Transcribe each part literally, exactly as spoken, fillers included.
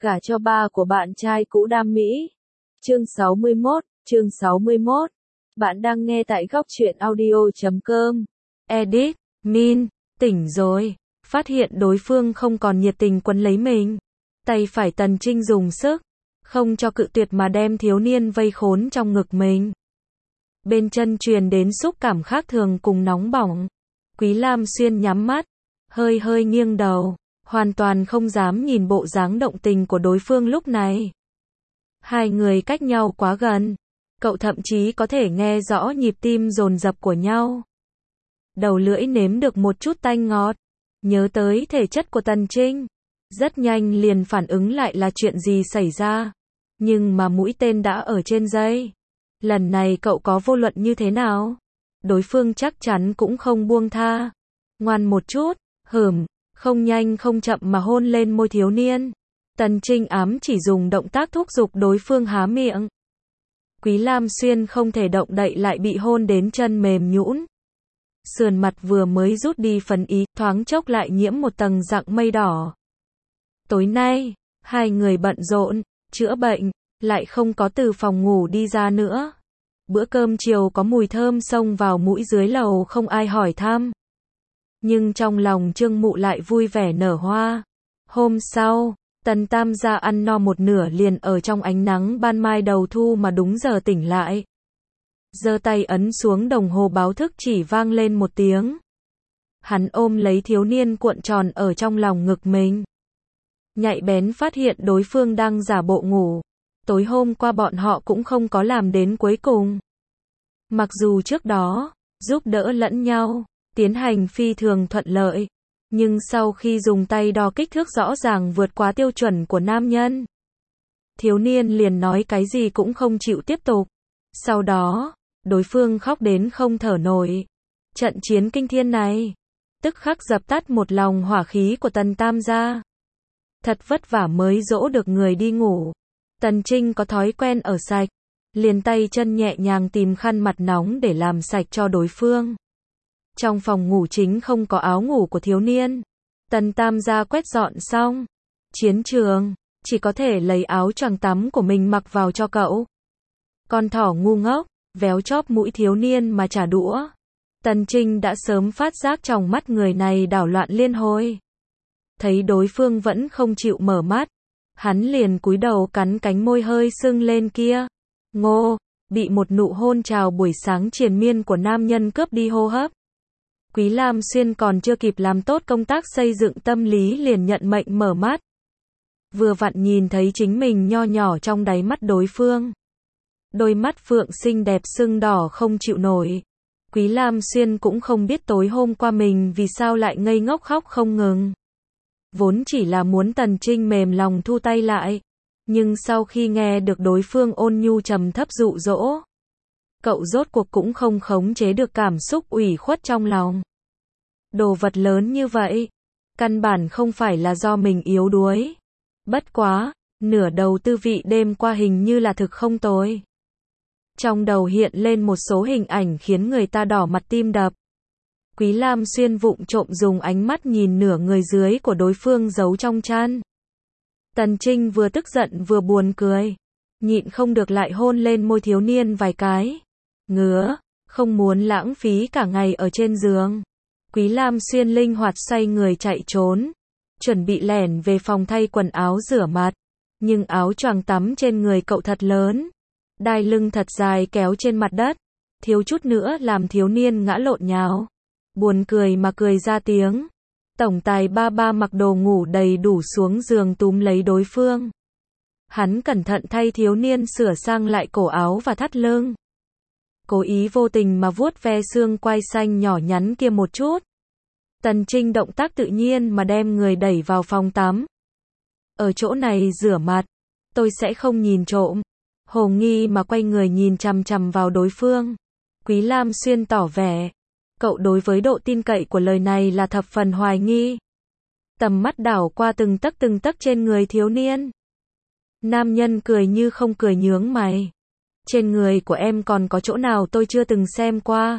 Gả cho ba của bạn trai cũ Đam Mỹ. Chương sáu mươi mốt, chương sáu mươi mốt. Bạn đang nghe tại góc truyện audio chấm com. Edit, Min, tỉnh rồi, phát hiện đối phương không còn nhiệt tình quấn lấy mình. Tay phải Tần Trinh dùng sức, không cho cự tuyệt mà đem thiếu niên vây khốn trong ngực mình. Bên chân truyền đến xúc cảm khác thường cùng nóng bỏng. Quý Lam Xuyên nhắm mắt, hơi hơi nghiêng đầu, hoàn toàn không dám nhìn bộ dáng động tình của đối phương lúc này. Hai người cách nhau quá gần, cậu thậm chí có thể nghe rõ nhịp tim dồn dập của nhau. Đầu lưỡi nếm được một chút tanh ngọt, nhớ tới thể chất của Tần Trinh, rất nhanh liền phản ứng lại là chuyện gì xảy ra. Nhưng mà mũi tên đã ở trên dây. Lần này cậu có vô luận như thế nào, đối phương chắc chắn cũng không buông tha. Ngoan một chút, hửm, không nhanh không chậm mà hôn lên môi thiếu niên. Tần Trinh ám chỉ dùng động tác thúc giục đối phương há miệng. Quý Lam Xuyên không thể động đậy lại bị hôn đến chân mềm nhũn. Sườn mặt vừa mới rút đi phần ý, thoáng chốc lại nhiễm một tầng dạng mây đỏ. Tối nay, hai người bận rộn, chữa bệnh, lại không có từ phòng ngủ đi ra nữa. Bữa cơm chiều có mùi thơm xông vào mũi dưới lầu không ai hỏi thăm. Nhưng trong lòng Trương Mụ lại vui vẻ nở hoa. Hôm sau, Tần Tam gia ăn no một nửa liền ở trong ánh nắng ban mai đầu thu mà đúng giờ tỉnh lại. Giơ tay ấn xuống đồng hồ báo thức chỉ vang lên một tiếng. Hắn ôm lấy thiếu niên cuộn tròn ở trong lòng ngực mình. Nhạy bén phát hiện đối phương đang giả bộ ngủ. Tối hôm qua bọn họ cũng không có làm đến cuối cùng. Mặc dù trước đó, giúp đỡ lẫn nhau, tiến hành phi thường thuận lợi. Nhưng sau khi dùng tay đo kích thước rõ ràng vượt quá tiêu chuẩn của nam nhân. Thiếu niên liền nói cái gì cũng không chịu tiếp tục. Sau đó, đối phương khóc đến không thở nổi. Trận chiến kinh thiên này, tức khắc dập tắt một lòng hỏa khí của Tần Tam gia. Thật vất vả mới dỗ được người đi ngủ. Tần Trinh có thói quen ở sạch, liền tay chân nhẹ nhàng tìm khăn mặt nóng để làm sạch cho đối phương. Trong phòng ngủ chính không có áo ngủ của thiếu niên. Tần Tam gia quét dọn xong, chiến trường, chỉ có thể lấy áo choàng tắm của mình mặc vào cho cậu. Con thỏ ngu ngốc, véo chóp mũi thiếu niên mà trả đũa. Tần Trinh đã sớm phát giác trong mắt người này đảo loạn liên hồi. Thấy đối phương vẫn không chịu mở mắt, hắn liền cúi đầu cắn cánh môi hơi sưng lên kia. Ngô, bị một nụ hôn chào buổi sáng triền miên của nam nhân cướp đi hô hấp. Quý Lam Xuyên còn chưa kịp làm tốt công tác xây dựng tâm lý liền nhận mệnh mở mắt. Vừa vặn nhìn thấy chính mình nho nhỏ trong đáy mắt đối phương. Đôi mắt phượng xinh đẹp sưng đỏ không chịu nổi. Quý Lam Xuyên cũng không biết tối hôm qua mình vì sao lại ngây ngốc khóc không ngừng. Vốn chỉ là muốn Tần Trinh mềm lòng thu tay lại. Nhưng sau khi nghe được đối phương ôn nhu trầm thấp dụ dỗ, cậu rốt cuộc cũng không khống chế được cảm xúc ủy khuất trong lòng. Đồ vật lớn như vậy, căn bản không phải là do mình yếu đuối. Bất quá, nửa đầu tư vị đêm qua hình như là thực không tồi. Trong đầu hiện lên một số hình ảnh khiến người ta đỏ mặt tim đập. Quý Lam Xuyên vụng trộm dùng ánh mắt nhìn nửa người dưới của đối phương giấu trong chăn. Tần Trinh vừa tức giận vừa buồn cười, nhịn không được lại hôn lên môi thiếu niên vài cái. Ngứa, không muốn lãng phí cả ngày ở trên giường. Quý Lam Xuyên linh hoạt xoay người chạy trốn, chuẩn bị lẻn về phòng thay quần áo rửa mặt. Nhưng áo choàng tắm trên người cậu thật lớn, đai lưng thật dài kéo trên mặt đất, thiếu chút nữa làm thiếu niên ngã lộn nhào. Buồn cười mà cười ra tiếng. Tổng tài ba ba mặc đồ ngủ đầy đủ xuống giường túm lấy đối phương. Hắn cẩn thận thay thiếu niên sửa sang lại cổ áo và thắt lưng. Cố ý vô tình mà vuốt ve xương quai xanh nhỏ nhắn kia một chút. Tần Trinh động tác tự nhiên mà đem người đẩy vào phòng tắm. Ở chỗ này rửa mặt, tôi sẽ không nhìn trộm. Hồ nghi mà quay người nhìn chằm chằm vào đối phương. Quý Lam Xuyên tỏ vẻ. Cậu đối với độ tin cậy của lời này là thập phần hoài nghi. Tầm mắt đảo qua từng tấc từng tấc trên người thiếu niên. Nam nhân cười như không cười nhướng mày. Trên người của em còn có chỗ nào tôi chưa từng xem qua.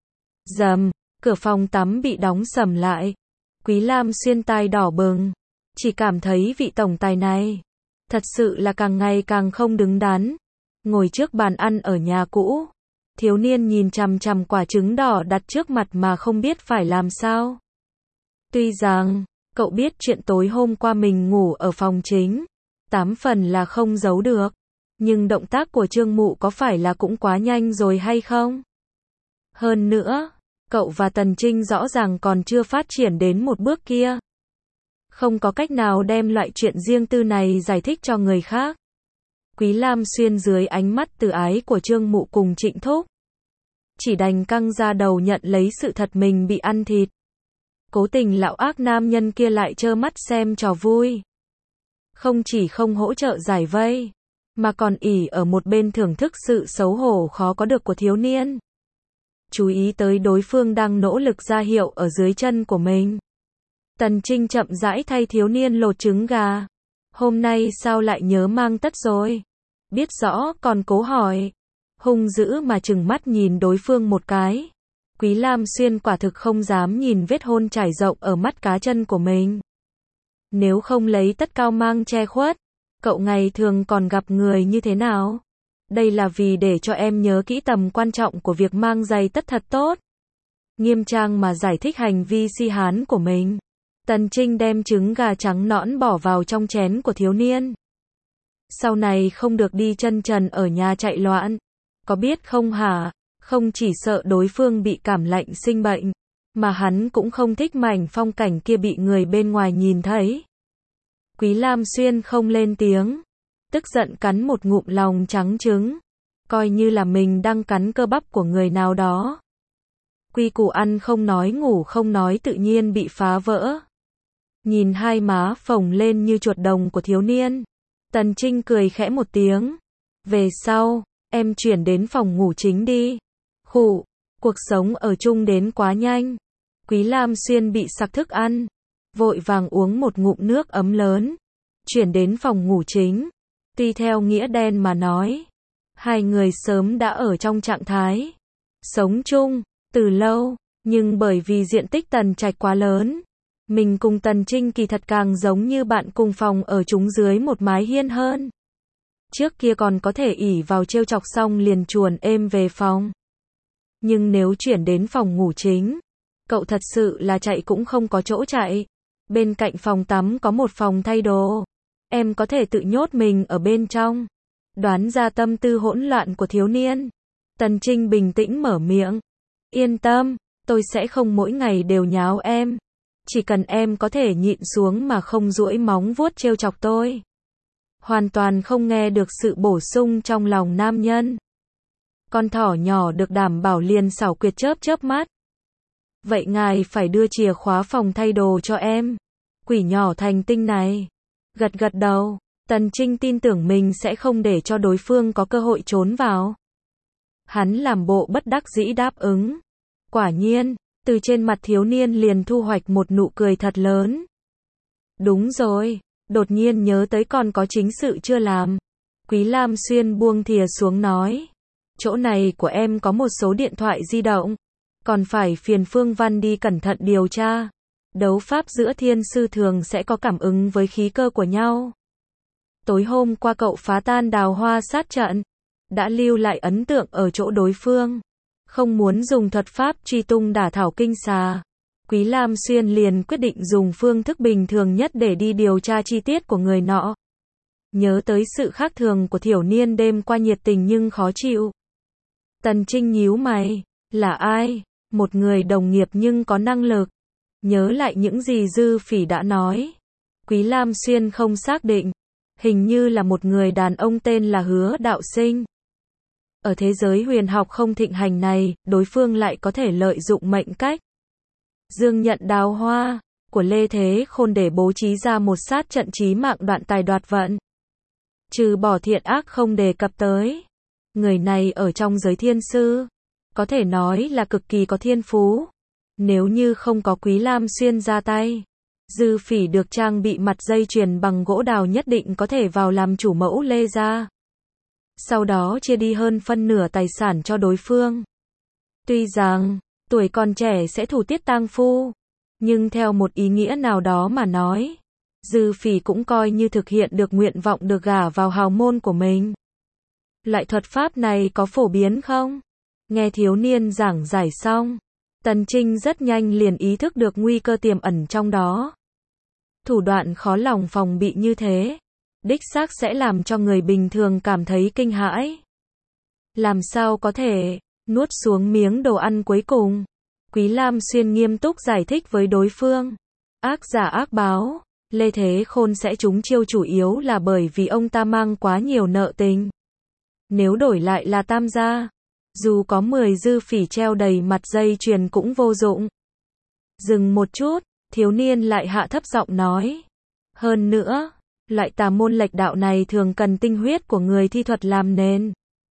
Rầm, cửa phòng tắm bị đóng sầm lại. Quý Lam Xuyên tai đỏ bừng. Chỉ cảm thấy vị tổng tài này Thật sự là càng ngày càng không đứng đắn. Ngồi trước bàn ăn ở nhà cũ, thiếu niên nhìn chằm chằm quả trứng đỏ đặt trước mặt mà không biết phải làm sao. Tuy rằng, cậu biết chuyện tối hôm qua mình ngủ ở phòng chính, tám phần là không giấu được. Nhưng động tác của Trương Mụ có phải là cũng quá nhanh rồi hay không? Hơn nữa, cậu và Tần Trinh rõ ràng còn chưa phát triển đến một bước kia. Không có cách nào đem loại chuyện riêng tư này giải thích cho người khác. Quý Lam Xuyên dưới ánh mắt từ ái của Trương Mụ cùng Trịnh Thúc, chỉ đành căng ra đầu nhận lấy sự thật mình bị ăn thịt. Cố tình lão ác nam nhân kia lại trơ mắt xem trò vui. Không chỉ không hỗ trợ giải vây, mà còn ỷ ở một bên thưởng thức sự xấu hổ khó có được của thiếu niên. Chú ý tới đối phương đang nỗ lực ra hiệu ở dưới chân của mình. Tần Trinh chậm rãi thay thiếu niên lột trứng gà. Hôm nay sao lại nhớ mang tất rồi? Biết rõ còn cố hỏi. Hung dữ mà trừng mắt nhìn đối phương một cái. Quý Lam Xuyên quả thực không dám nhìn vết hôn trải rộng ở mắt cá chân của mình. Nếu không lấy tất cao mang che khuất, cậu ngày thường còn gặp người như thế nào? Đây là vì để cho em nhớ kỹ tầm quan trọng của việc mang giày tất thật tốt. Nghiêm trang mà giải thích hành vi si hán của mình. Tần Trinh đem trứng gà trắng nõn bỏ vào trong chén của thiếu niên. Sau này không được đi chân trần ở nhà chạy loạn. Có biết không hả? Không chỉ sợ đối phương bị cảm lạnh sinh bệnh, mà hắn cũng không thích mảnh phong cảnh kia bị người bên ngoài nhìn thấy. Quý Lam Xuyên không lên tiếng, tức giận cắn một ngụm lòng trắng trứng, coi như là mình đang cắn cơ bắp của người nào đó. Quy củ ăn không nói ngủ không nói tự nhiên bị phá vỡ. Nhìn hai má phồng lên như chuột đồng của thiếu niên, Tần Trinh cười khẽ một tiếng. Về sau, em chuyển đến phòng ngủ chính đi. Khụ, cuộc sống ở chung đến quá nhanh. Quý Lam Xuyên bị sặc thức ăn, vội vàng uống một ngụm nước ấm lớn, chuyển đến phòng ngủ chính. Tuy theo nghĩa đen mà nói, hai người sớm đã ở trong trạng thái sống chung từ lâu, nhưng bởi vì diện tích Tần Trạch quá lớn, mình cùng Tần Trinh kỳ thật càng giống như bạn cùng phòng ở chúng dưới một mái hiên hơn. Trước kia còn có thể ỷ vào trêu chọc xong liền chuồn êm về phòng. Nhưng nếu chuyển đến phòng ngủ chính, cậu thật sự là chạy cũng không có chỗ chạy. Bên cạnh phòng tắm có một phòng thay đồ. Em có thể tự nhốt mình ở bên trong. Đoán ra tâm tư hỗn loạn của thiếu niên, Tần Trinh bình tĩnh mở miệng. Yên tâm, tôi sẽ không mỗi ngày đều nháo em. Chỉ cần em có thể nhịn xuống mà không duỗi móng vuốt trêu chọc tôi. Hoàn toàn không nghe được sự bổ sung trong lòng nam nhân. Con thỏ nhỏ được đảm bảo liền xảo quyệt chớp chớp mắt. Vậy ngài phải đưa chìa khóa phòng thay đồ cho em. Quỷ nhỏ thành tinh này. Gật gật đầu, Tần Trinh tin tưởng mình sẽ không để cho đối phương có cơ hội trốn vào. Hắn làm bộ bất đắc dĩ đáp ứng. Quả nhiên, từ trên mặt thiếu niên liền thu hoạch một nụ cười thật lớn. Đúng rồi, đột nhiên nhớ tới còn có chính sự chưa làm. Quý Lam Xuyên buông thìa xuống nói. Chỗ này của em có một số điện thoại di động. Còn phải phiền Phương Văn đi cẩn thận điều tra. Đấu pháp giữa thiên sư thường sẽ có cảm ứng với khí cơ của nhau. Tối hôm qua cậu phá tan đào hoa sát trận, đã lưu lại ấn tượng ở chỗ đối phương. Không muốn dùng thuật pháp truy tung đả thảo kinh xà. Quý Lam Xuyên liền quyết định dùng phương thức bình thường nhất để đi điều tra chi tiết của người nọ. Nhớ tới sự khác thường của thiểu niên đêm qua nhiệt tình nhưng khó chịu. Tần Trinh nhíu mày, là ai? Một người đồng nghiệp nhưng có năng lực. Nhớ lại những gì Dư Phỉ đã nói. Quý Lam Xuyên không xác định. Hình như là một người đàn ông tên là Hứa Đạo Sinh. Ở thế giới huyền học không thịnh hành này, đối phương lại có thể lợi dụng mệnh cách Dương nhận đào hoa của Lê Thế Khôn để bố trí ra một sát trận chí mạng đoạn tài đoạt vận. Trừ bỏ thiện ác không đề cập tới. Người này ở trong giới thiên sư, có thể nói là cực kỳ có thiên phú. Nếu như không có Quý Lam Xuyên ra tay, Dư Phỉ được trang bị mặt dây chuyền bằng gỗ đào nhất định có thể vào làm chủ mẫu Lê gia. Sau đó chia đi hơn phân nửa tài sản cho đối phương. Tuy rằng, tuổi còn trẻ sẽ thủ tiết tang phu, nhưng theo một ý nghĩa nào đó mà nói, Dư Phỉ cũng coi như thực hiện được nguyện vọng được gả vào hào môn của mình. Loại thuật pháp này có phổ biến không? Nghe thiếu niên giảng giải xong, Tần Trinh rất nhanh liền ý thức được nguy cơ tiềm ẩn trong đó. Thủ đoạn khó lòng phòng bị như thế, đích xác sẽ làm cho người bình thường cảm thấy kinh hãi. Làm sao có thể, nuốt xuống miếng đồ ăn cuối cùng. Quý Lam Xuyên nghiêm túc giải thích với đối phương. Ác giả ác báo, Lê Thế Khôn sẽ trúng chiêu chủ yếu là bởi vì ông ta mang quá nhiều nợ tình. Nếu đổi lại là Tam gia, dù có mười Dư Phỉ treo đầy mặt dây chuyền cũng vô dụng. Dừng một chút, thiếu niên lại hạ thấp giọng nói. Hơn nữa, loại tà môn lệch đạo này thường cần tinh huyết của người thi thuật làm nền.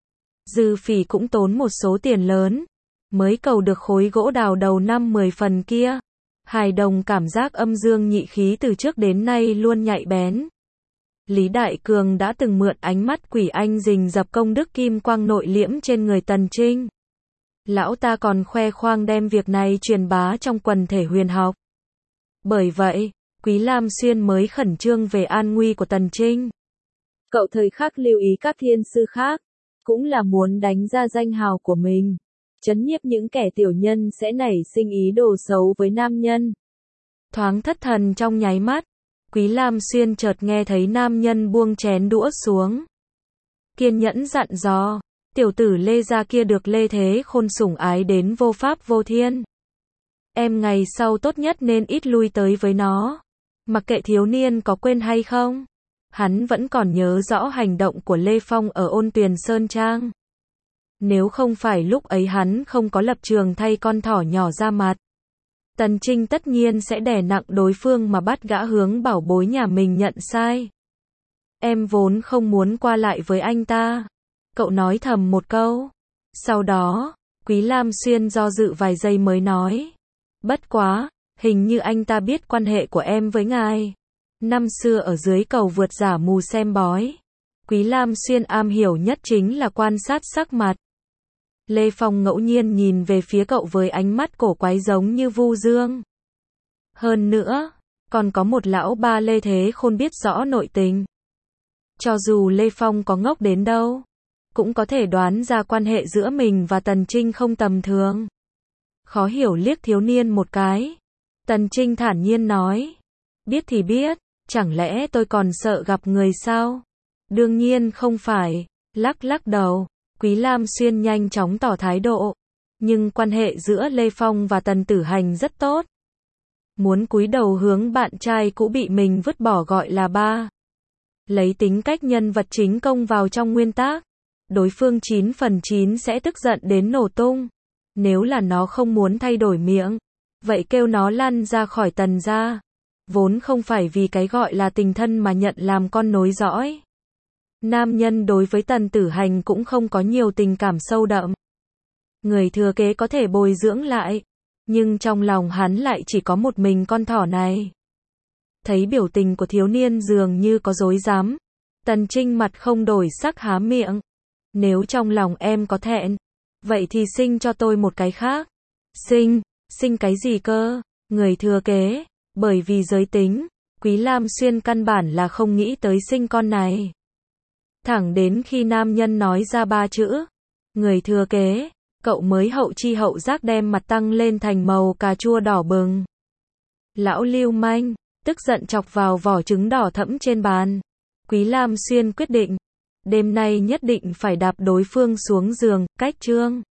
Dư Phỉ cũng tốn một số tiền lớn, mới cầu được khối gỗ đào đầu năm mười phần kia. Hài đồng cảm giác âm dương nhị khí từ trước đến nay luôn nhạy bén. Lý Đại Cường đã từng mượn ánh mắt quỷ anh rình rập công đức kim quang nội liễm trên người Tần Trinh. Lão ta còn khoe khoang đem việc này truyền bá trong quần thể huyền học. Bởi vậy, Quý Lam Xuyên mới khẩn trương về an nguy của Tần Trinh. Cậu thời khắc lưu ý các thiên sư khác, cũng là muốn đánh ra danh hào của mình, trấn nhiếp những kẻ tiểu nhân sẽ nảy sinh ý đồ xấu với nam nhân. Thoáng thất thần trong nháy mắt, Quý Lam Xuyên chợt nghe thấy nam nhân buông chén đũa xuống. Kiên nhẫn dặn dò, tiểu tử Lê gia kia được Lê Thế Khôn sủng ái đến vô pháp vô thiên. Em ngày sau tốt nhất nên ít lui tới với nó. Mặc kệ thiếu niên có quên hay không, hắn vẫn còn nhớ rõ hành động của Lê Phong ở Ôn Tuyền Sơn Trang. Nếu không phải lúc ấy hắn không có lập trường thay con thỏ nhỏ ra mặt, Tần Trinh tất nhiên sẽ đè nặng đối phương mà bắt gã hướng bảo bối nhà mình nhận sai. Em vốn không muốn qua lại với anh ta. Cậu nói thầm một câu. Sau đó, Quý Lam Xuyên do dự vài giây mới nói. Bất quá, hình như anh ta biết quan hệ của em với ngài. Năm xưa ở dưới cầu vượt giả mù xem bói, Quý Lam Xuyên am hiểu nhất chính là quan sát sắc mặt. Lê Phong ngẫu nhiên nhìn về phía cậu với ánh mắt cổ quái giống như Vu Dương. Hơn nữa, còn có một lão ba Lê Thế Khôn biết rõ nội tình. Cho dù Lê Phong có ngốc đến đâu, cũng có thể đoán ra quan hệ giữa mình và Tần Trinh không tầm thường. Khó hiểu liếc thiếu niên một cái. Tần Trinh thản nhiên nói. Biết thì biết, chẳng lẽ tôi còn sợ gặp người sao? Đương nhiên không phải. Lắc lắc đầu. Quý Lam Xuyên nhanh chóng tỏ thái độ. Nhưng quan hệ giữa Lê Phong và Tần Tử Hành rất tốt. Muốn cúi đầu hướng bạn trai cũ bị mình vứt bỏ gọi là ba. Lấy tính cách nhân vật chính công vào trong nguyên tác, đối phương chín phần chín sẽ tức giận đến nổ tung. Nếu là nó không muốn thay đổi miệng, vậy kêu nó lăn ra khỏi Tần gia. Vốn không phải vì cái gọi là tình thân mà nhận làm con nối dõi. Nam nhân đối với Tần Tử Hành cũng không có nhiều tình cảm sâu đậm. Người thừa kế có thể bồi dưỡng lại, nhưng trong lòng hắn lại chỉ có một mình con thỏ này. Thấy biểu tình của thiếu niên dường như có dối dám, Tần Trinh mặt không đổi sắc há miệng. Nếu trong lòng em có thẹn, vậy thì sinh cho tôi một cái khác. Sinh, sinh cái gì cơ? Người thừa kế, bởi vì giới tính, Quý Lam Xuyên căn bản là không nghĩ tới sinh con này. Thẳng đến khi nam nhân nói ra ba chữ, người thừa kế, cậu mới hậu chi hậu giác đem mặt tăng lên thành màu cà chua đỏ bừng. Lão lưu manh, tức giận chọc vào vỏ trứng đỏ thẫm trên bàn. Quý Lam Xuyên quyết định, đêm nay nhất định phải đạp đối phương xuống giường, cách chương.